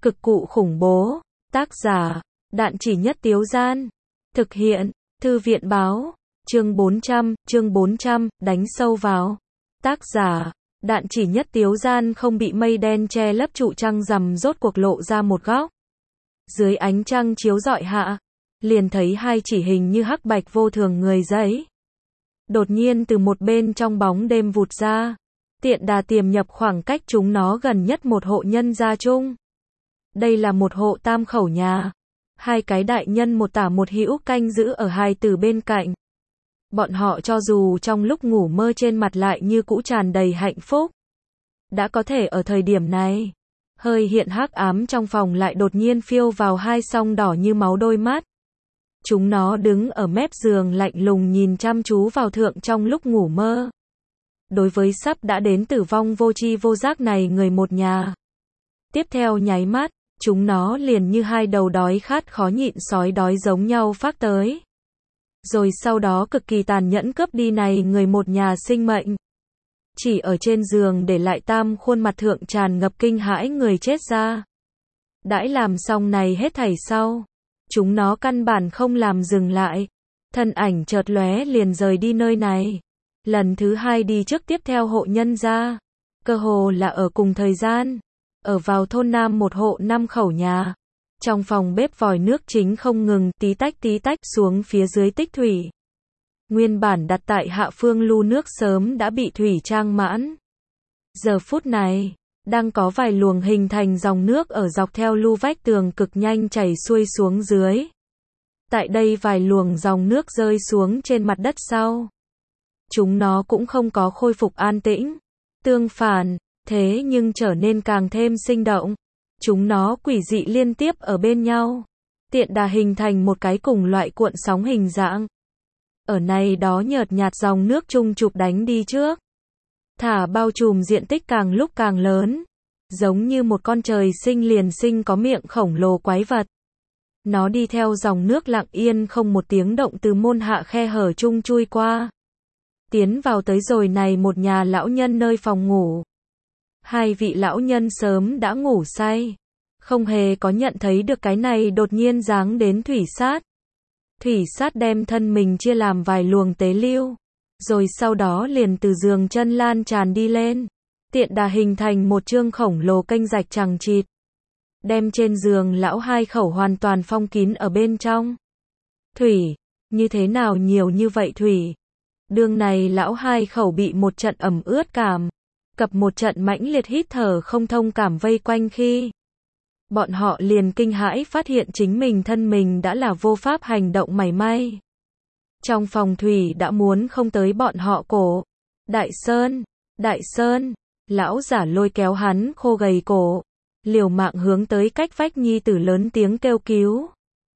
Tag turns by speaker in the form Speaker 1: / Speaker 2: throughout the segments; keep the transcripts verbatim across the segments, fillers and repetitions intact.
Speaker 1: Cực cụ khủng bố. Tác giả, Đạn Chỉ Nhất Tiếu Gian. Thực hiện, Thư viện báo. Chương bốn trăm, chương bốn trăm, đánh sâu vào. Tác giả, Đạn Chỉ Nhất Tiếu Gian. Không bị mây đen che lấp, trụ trăng rằm rốt cuộc lộ ra một góc. Dưới ánh trăng chiếu rọi hạ, liền thấy hai chỉ hình như hắc bạch vô thường người giấy. Đột nhiên từ một bên trong bóng đêm vụt ra, tiện đà tiềm nhập khoảng cách chúng nó gần nhất một hộ nhân gia chung. Đây là một hộ tam khẩu nhà. Hai cái đại nhân một tả một hữu canh giữ ở hai từ bên cạnh. Bọn họ cho dù trong lúc ngủ mơ trên mặt lại như cũ tràn đầy hạnh phúc. Đã có thể ở thời điểm này, hơi hiện hắc ám trong phòng lại đột nhiên phiêu vào hai song đỏ như máu đôi mắt. Chúng nó đứng ở mép giường lạnh lùng nhìn chăm chú vào thượng trong lúc ngủ mơ. Đối với sắp đã đến tử vong vô tri vô giác này người một nhà. Tiếp theo nháy mắt, chúng nó liền như hai đầu đói khát khó nhịn sói đói giống nhau phác tới. Rồi sau đó cực kỳ tàn nhẫn cướp đi này người một nhà sinh mệnh. Chỉ ở trên giường để lại tam khuôn mặt thượng tràn ngập kinh hãi người chết ra. Đãi làm xong này hết thảy sau, chúng nó căn bản không làm dừng lại. Thân ảnh chợt lóe liền rời đi nơi này. Lần thứ hai đi trước tiếp theo hộ nhân gia. Cơ hồ là ở cùng thời gian. Ở vào thôn Nam một hộ năm khẩu nhà. Trong phòng bếp vòi nước chính không ngừng tí tách tí tách xuống phía dưới tích thủy. Nguyên bản đặt tại hạ phương lu nước sớm đã bị thủy trang mãn. Giờ phút này, đang có vài luồng hình thành dòng nước ở dọc theo lu vách tường cực nhanh chảy xuôi xuống dưới. Tại đây vài luồng dòng nước rơi xuống trên mặt đất sau. Chúng nó cũng không có khôi phục an tĩnh. Tương phản, thế nhưng trở nên càng thêm sinh động. Chúng nó quỷ dị liên tiếp ở bên nhau. Tiện đà hình thành một cái cùng loại cuộn sóng hình dạng. Ở này đó nhợt nhạt dòng nước chung chụp đánh đi trước. Thả bao trùm diện tích càng lúc càng lớn. Giống như một con trời sinh liền sinh có miệng khổng lồ quái vật. Nó đi theo dòng nước lặng yên không một tiếng động từ môn hạ khe hở chung chui qua. Tiến vào tới rồi này một nhà lão nhân nơi phòng ngủ. Hai vị lão nhân sớm đã ngủ say. Không hề có nhận thấy được cái này đột nhiên giáng đến thủy sát. Thủy sát đem thân mình chia làm vài luồng tế lưu. Rồi sau đó liền từ giường chân lan tràn đi lên. Tiện đà hình thành một chương khổng lồ kênh rạch chằng chịt. Đem trên giường lão hai khẩu hoàn toàn phong kín ở bên trong. Thủy, như thế nào nhiều như vậy thủy? Đường này lão hai khẩu bị một trận ẩm ướt cảm. Cập một trận mãnh liệt hít thở không thông cảm vây quanh khi. Bọn họ liền kinh hãi phát hiện chính mình thân mình đã là vô pháp hành động mảy may. Trong phòng thủy đã muốn không tới bọn họ cổ. Đại Sơn, Đại Sơn, lão giả lôi kéo hắn khô gầy cổ. Liều mạng hướng tới cách vách nhi tử lớn tiếng kêu cứu.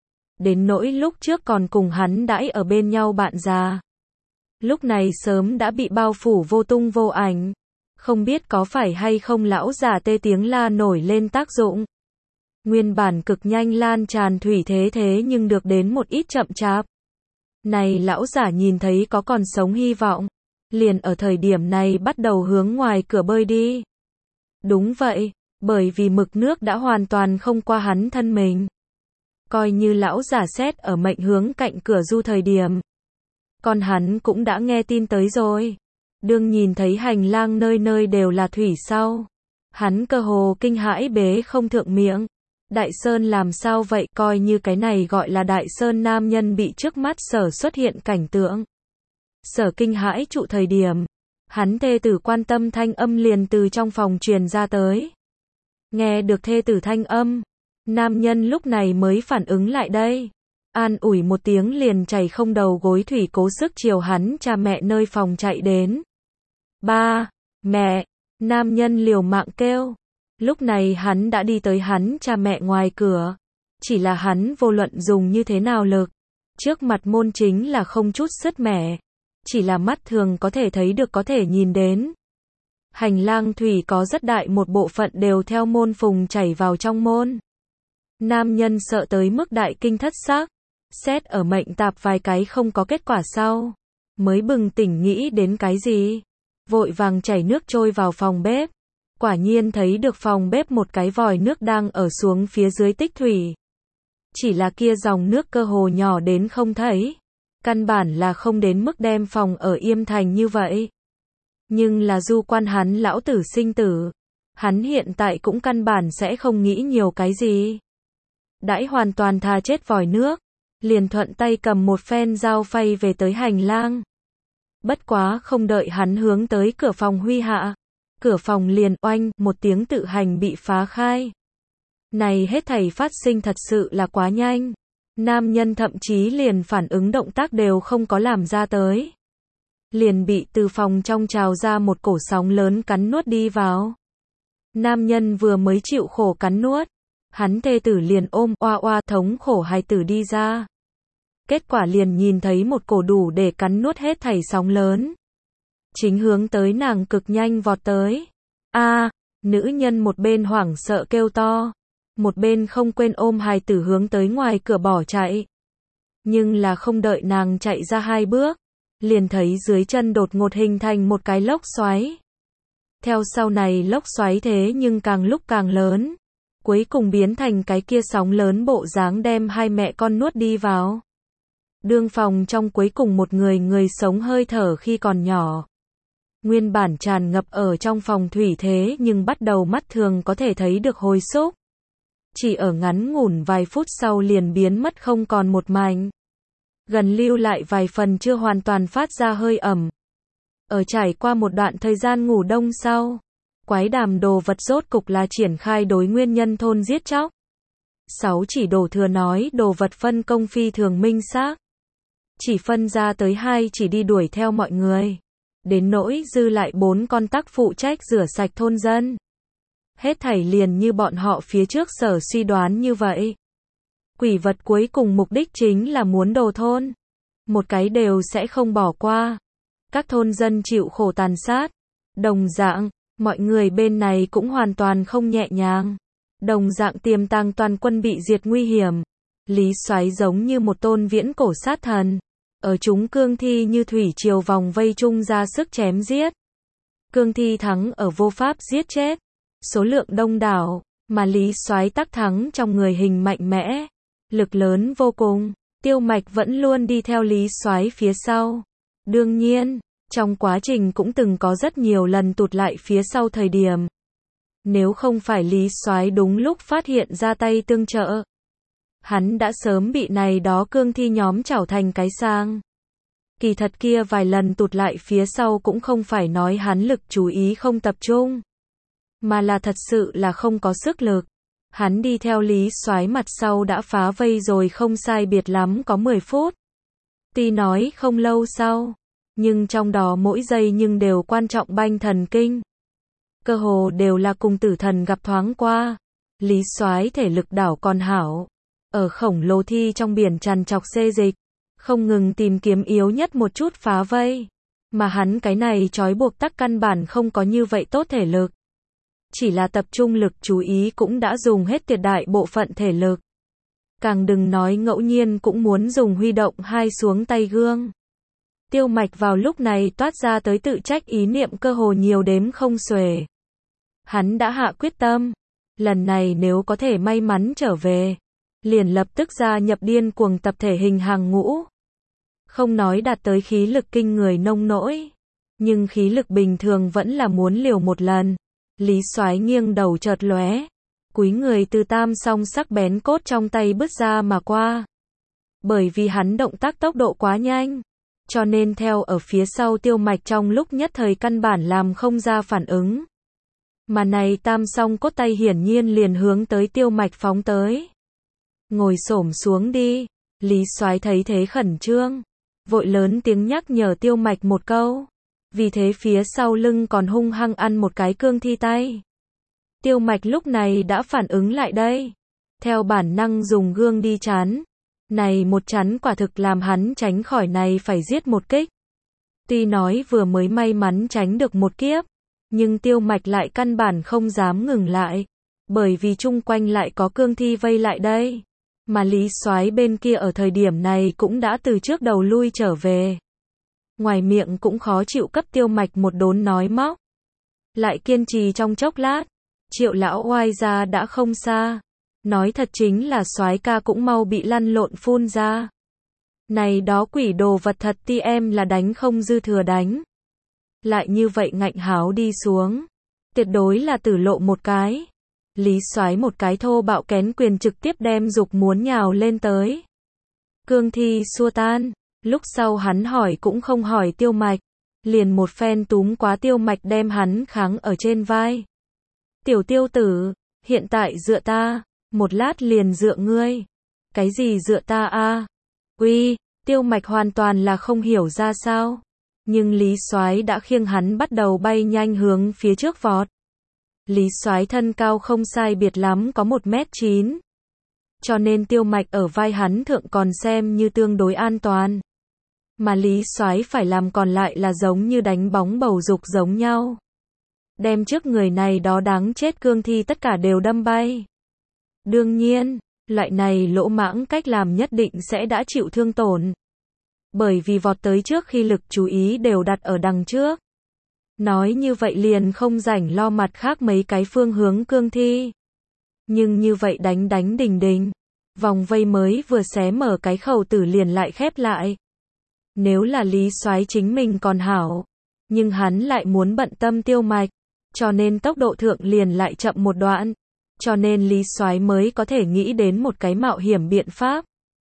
Speaker 1: Đến nỗi lúc trước còn cùng hắn đãi ở bên nhau bạn già. Lúc này sớm đã bị bao phủ vô tung vô ảnh. Không biết có phải hay không lão giả tê tiếng la nổi lên tác dụng. Nguyên bản cực nhanh lan tràn thủy thế thế nhưng được đến một ít chậm chạp. Này lão giả nhìn thấy có còn sống hy vọng. Liền ở thời điểm này bắt đầu hướng ngoài cửa bơi đi. Đúng vậy, bởi vì mực nước đã hoàn toàn không qua hắn thân mình. Coi như lão giả xét ở mệnh hướng cạnh cửa du thời điểm. Còn hắn cũng đã nghe tin tới rồi. Đương nhìn thấy hành lang nơi nơi đều là thủy sau. Hắn cơ hồ kinh hãi bế không thượng miệng. Đại Sơn làm sao vậy? Coi như cái này gọi là Đại Sơn nam nhân bị trước mắt sở xuất hiện cảnh tượng. Sở kinh hãi trụ thời điểm. Hắn thê tử quan tâm thanh âm liền từ trong phòng truyền ra tới. Nghe được thê tử thanh âm. Nam nhân lúc này mới phản ứng lại đây. An ủi một tiếng liền chảy không đầu gối thủy cố sức chiều hắn cha mẹ nơi phòng chạy đến. Ba, mẹ, nam nhân liều mạng kêu. Lúc này hắn đã đi tới hắn cha mẹ ngoài cửa. Chỉ là hắn vô luận dùng như thế nào lực. Trước mặt môn chính là không chút sứt mẻ. Chỉ là mắt thường có thể thấy được có thể nhìn đến. Hành lang thủy có rất đại một bộ phận đều theo môn phùng chảy vào trong môn. Nam nhân sợ tới mức đại kinh thất xác. Xét ở mệnh tạp vài cái không có kết quả sau. Mới bừng tỉnh nghĩ đến cái gì. Vội vàng chảy nước trôi vào phòng bếp. quả nhiên thấy được phòng bếp một cái vòi nước đang ở xuống phía dưới tích thủy. Chỉ là kia dòng nước cơ hồ nhỏ đến không thấy. Căn bản là không đến mức đem phòng ở Yêm Thành như vậy. Nhưng là du quan hắn lão tử sinh tử. Hắn hiện tại cũng căn bản sẽ không nghĩ nhiều cái gì. Đãi hoàn toàn tha chết vòi nước. Liền thuận tay cầm một phen dao phay về tới hành lang. Bất quá không đợi hắn hướng tới cửa phòng huy hạ. Cửa phòng liền oanh, một tiếng tự hành bị phá khai. Này hết thảy phát sinh thật sự là quá nhanh. Nam nhân thậm chí liền phản ứng động tác đều không có làm ra tới. Liền bị từ phòng trong trào ra một cổ sóng lớn cắn nuốt đi vào. Nam nhân vừa mới chịu khổ cắn nuốt. Hắn thê tử liền ôm oa oa thống khổ hài tử đi ra. Kết quả liền nhìn thấy một cổ đủ để cắn nuốt hết thảy sóng lớn. Chính hướng tới nàng cực nhanh vọt tới. A, nữ nhân một bên hoảng sợ kêu to. Một bên không quên ôm hài tử hướng tới ngoài cửa bỏ chạy. Nhưng là không đợi nàng chạy ra hai bước. Liền thấy dưới chân đột ngột hình thành một cái lốc xoáy. Theo sau này lốc xoáy thế nhưng càng lúc càng lớn. Cuối cùng biến thành cái kia sóng lớn bộ dáng đem hai mẹ con nuốt đi vào. Đương phòng trong cuối cùng một người người sống hơi thở khi còn nhỏ. Nguyên bản tràn ngập ở trong phòng thủy thế nhưng bắt đầu mắt thường có thể thấy được hồi xúc. Chỉ ở ngắn ngủn vài phút sau liền biến mất không còn một mảnh. Gần lưu lại vài phần chưa hoàn toàn phát ra hơi ẩm. Ở trải qua một đoạn thời gian ngủ đông sau. Quái đàm đồ vật rốt cục là triển khai đối nguyên nhân thôn giết chóc. Sáu chỉ đổ thừa nói đồ vật phân công phi thường minh xác. Chỉ phân ra tới hai chỉ đi đuổi theo mọi người. Đến nỗi dư lại bốn con tắc phụ trách rửa sạch thôn dân. Hết thảy liền như bọn họ phía trước sở suy đoán như vậy. Quỷ vật cuối cùng mục đích chính là muốn đồ thôn. Một cái đều sẽ không bỏ qua. Các thôn dân chịu khổ tàn sát. Đồng dạng, mọi người bên này cũng hoàn toàn không nhẹ nhàng. Đồng dạng tiềm tàng toàn quân bị diệt nguy hiểm. Lý Soái giống như một tôn viễn cổ sát thần. Ở chúng cương thi như thủy triều vòng vây chung ra sức chém giết. Cương thi thắng ở vô pháp giết chết. Số lượng đông đảo, mà Lý Soái tắc thắng trong người hình mạnh mẽ. Lực lớn vô cùng. Tiêu Mạch vẫn luôn đi theo Lý Soái phía sau. Đương nhiên, trong quá trình cũng từng có rất nhiều lần tụt lại phía sau thời điểm. Nếu không phải Lý Soái đúng lúc phát hiện ra tay tương trợ. Hắn đã sớm bị này đó cương thi nhóm chảo thành cái sang. Kỳ thật kia vài lần tụt lại phía sau cũng không phải nói hắn lực chú ý không tập trung. Mà là thật sự là không có sức lực. Hắn đi theo Lý Soái mặt sau đã phá vây rồi không sai biệt lắm có mười phút. Tuy nói không lâu sau. Nhưng trong đó mỗi giây nhưng đều quan trọng banh thần kinh. Cơ hồ đều là cùng tử thần gặp thoáng qua. Lý Soái thể lực đảo còn hảo. Ở khổng lồ thi trong biển tràn trọc xê dịch. Không ngừng tìm kiếm yếu nhất một chút phá vây. Mà hắn cái này trói buộc tắc căn bản không có như vậy tốt thể lực. Chỉ là tập trung lực chú ý cũng đã dùng hết tuyệt đại bộ phận thể lực. Càng đừng nói ngẫu nhiên cũng muốn dùng huy động hai xuống tay gương. Tiêu Mạch vào lúc này toát ra tới tự trách ý niệm cơ hồ nhiều đếm không xuể. Hắn đã hạ quyết tâm. Lần này nếu có thể may mắn trở về. Liền lập tức gia nhập điên cuồng tập thể hình hàng ngũ. Không nói đạt tới khí lực kinh người nông nỗi. Nhưng khí lực bình thường vẫn là muốn liều một lần. Lý Soái nghiêng đầu chợt lóe. Cúi người từ tam song sắc bén cốt trong tay bứt ra mà qua. Bởi vì hắn động tác tốc độ quá nhanh. Cho nên theo ở phía sau Tiêu Mạch trong lúc nhất thời căn bản làm không ra phản ứng. Mà này tam song cốt tay hiển nhiên liền hướng tới Tiêu Mạch phóng tới. Ngồi xổm xuống đi. Lý Soái thấy thế khẩn trương. Vội lớn tiếng nhắc nhở Tiêu Mạch một câu. Vì thế phía sau lưng còn hung hăng ăn một cái cương thi tay. Tiêu Mạch lúc này đã phản ứng lại đây. Theo bản năng dùng gương đi chắn. Này một chắn quả thực làm hắn tránh khỏi này phải giết một kích. Tuy nói vừa mới may mắn tránh được một kiếp. Nhưng Tiêu Mạch lại căn bản không dám ngừng lại. Bởi vì chung quanh lại có cương thi vây lại đây. Mà Lý Soái bên kia ở thời điểm này cũng đã từ trước đầu lui trở về. Ngoài miệng cũng khó chịu cấp Tiêu Mạch một đốn nói móc. Lại kiên trì trong chốc lát, Triệu lão oai ra đã không xa. Nói thật chính là soái ca cũng mau bị lăn lộn phun ra. Này đó quỷ đồ vật thật ti em là đánh không dư thừa đánh. Lại như vậy ngạnh háo đi xuống, tuyệt đối là tử lộ một cái. Lý Soái một cái thô bạo kén quyền trực tiếp đem dục muốn nhào lên tới. Cương thi xua tan, lúc sau hắn hỏi cũng không hỏi Tiêu Mạch, liền một phen túm quá Tiêu Mạch đem hắn kháng ở trên vai. Tiểu Tiêu tử, hiện tại dựa ta, một lát liền dựa ngươi. Cái gì dựa ta a? Uy, Tiêu Mạch hoàn toàn là không hiểu ra sao. Nhưng Lý Soái đã khiêng hắn bắt đầu bay nhanh hướng phía trước vọt. Lý Soái thân cao không sai biệt lắm có một mét chín. Cho nên Tiêu Mạch ở vai hắn thượng còn xem như tương đối an toàn. Mà Lý Soái phải làm còn lại là giống như đánh bóng bầu dục giống nhau. Đem trước người này đó đáng chết cương thi tất cả đều đâm bay. Đương nhiên, loại này lỗ mãng cách làm nhất định sẽ đã chịu thương tổn. Bởi vì vọt tới trước khi lực chú ý đều đặt ở đằng trước. Nói như vậy liền không rảnh lo mặt khác mấy cái phương hướng cương thi. Nhưng như vậy đánh đánh đình đình. Vòng vây mới vừa xé mở cái khẩu tử liền lại khép lại. Nếu là Lý Soái chính mình còn hảo. Nhưng hắn lại muốn bận tâm Tiêu Mạch. Cho nên tốc độ thượng liền lại chậm một đoạn. Cho nên Lý Soái mới có thể nghĩ đến một cái mạo hiểm biện pháp.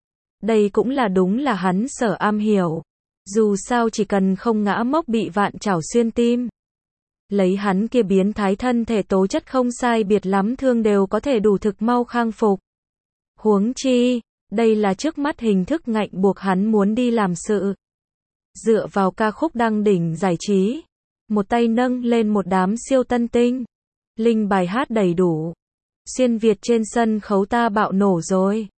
Speaker 1: Đây cũng là đúng là hắn sở am hiểu. Dù sao chỉ cần không ngã mốc bị vạn chảo xuyên tim. Lấy hắn kia biến thái thân thể tố chất không sai biệt lắm thương đều có thể đủ thực mau khang phục. Huống chi, đây là trước mắt hình thức ngạnh buộc hắn muốn đi làm sự. Dựa vào ca khúc đăng đỉnh giải trí. Một tay nâng lên một đám siêu tân tinh. Linh bài hát đầy đủ. Xuyên Việt trên sân khấu ta bạo nổ rồi.